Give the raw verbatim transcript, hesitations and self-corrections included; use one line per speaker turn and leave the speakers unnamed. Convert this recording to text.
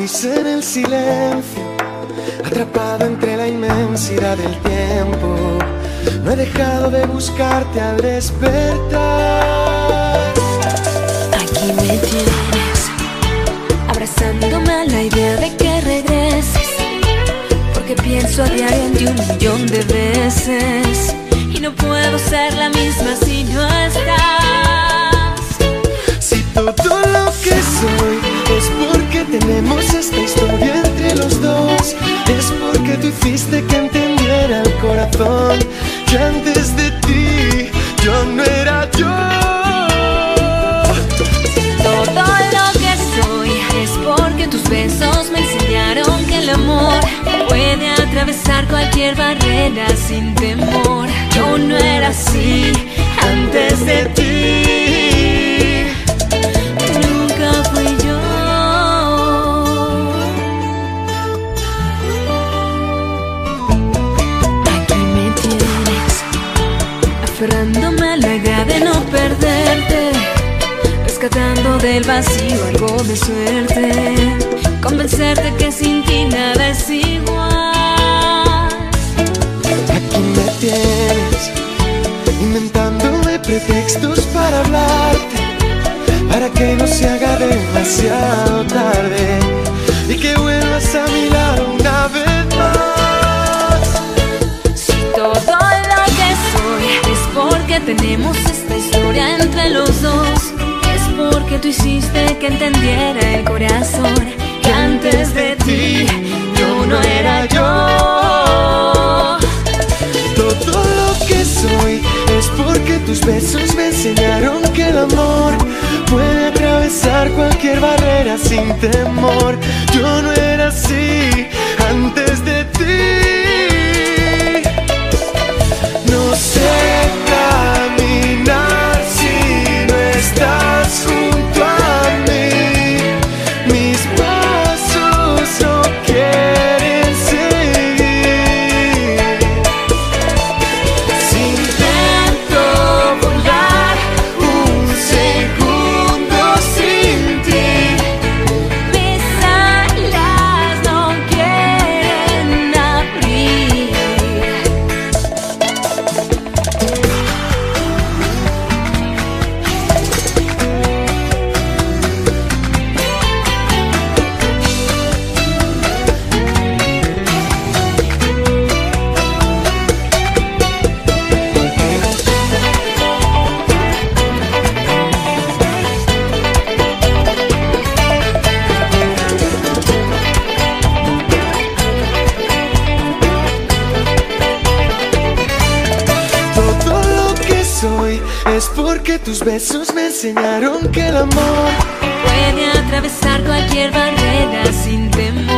risa en el silencio, atrapado entre la inmensidad del tiempo. No he dejado de buscarte al despertar.
Aquí me tienes, abrazándome a la idea de que regreses, porque pienso a diario en ti un millón de veces y no puedo ser la misma si no estás.
Si todo lo que soy es porque tenemos esta historia entre los dos, es porque tú hiciste que entendiera el corazón que antes de ti yo no era yo.
Todo lo que soy es porque tus besos me enseñaron que el amor puede atravesar cualquier barrera sin temor. Yo no era así antes de ti. Nunca fui yo. Aquí me tienes, aferrándome a la idea de no perderte, rescatando del vacío algo de suerte, convencerte que sin ti nada es igual.
Aquí me tienes, inventándome pretextos para hablarte, para que no se haga demasiado tarde y que vuelvas a mi lado una vez más.
Si todo lo que soy es porque tenemos esta historia entre los dos, porque tú hiciste que entendiera el corazón que antes de ti yo no era yo.
Todo lo que soy es porque tus besos me enseñaron que el amor puede atravesar cualquier barrera sin temor. Yo no era así antes de ti. No sé caminar si no estás junto a mí. Mis pasos no quieren seguir. Si intento volar un segundo sin ti,
Mis alas no quieren abrir.
todo lo que soy es porque tus besos me enseñaron que el amor
Puede atravesar cualquier barrera sin temor.